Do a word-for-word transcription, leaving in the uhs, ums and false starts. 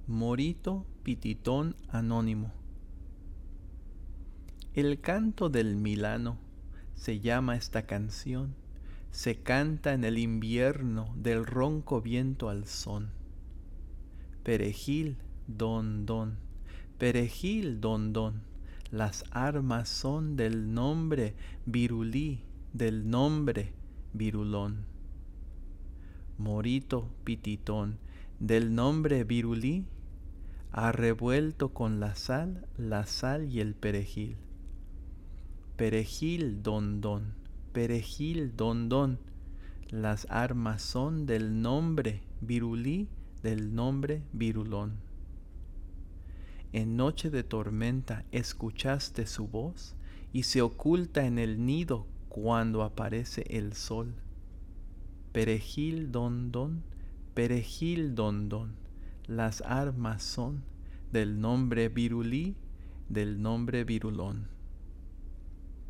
Morito Pititón Anónimo. El canto del Milano se llama esta canción, se canta en el invierno del ronco viento al son. Perejil, don, don, perejil, don, don, las armas son del nombre Virulí, del nombre Virulón. Morito Pititón, del nombre Virulí, ha revuelto con la sal, la sal y el perejil. Perejil, don, don, perejil, don, don, las armas son del nombre Virulí, del nombre Virulón. En noche de tormenta escuchaste su voz y se oculta en el nido cuando aparece el sol. Perejil, don, don, perejil, don, don, las armas son del nombre Virulí, del nombre Virulón.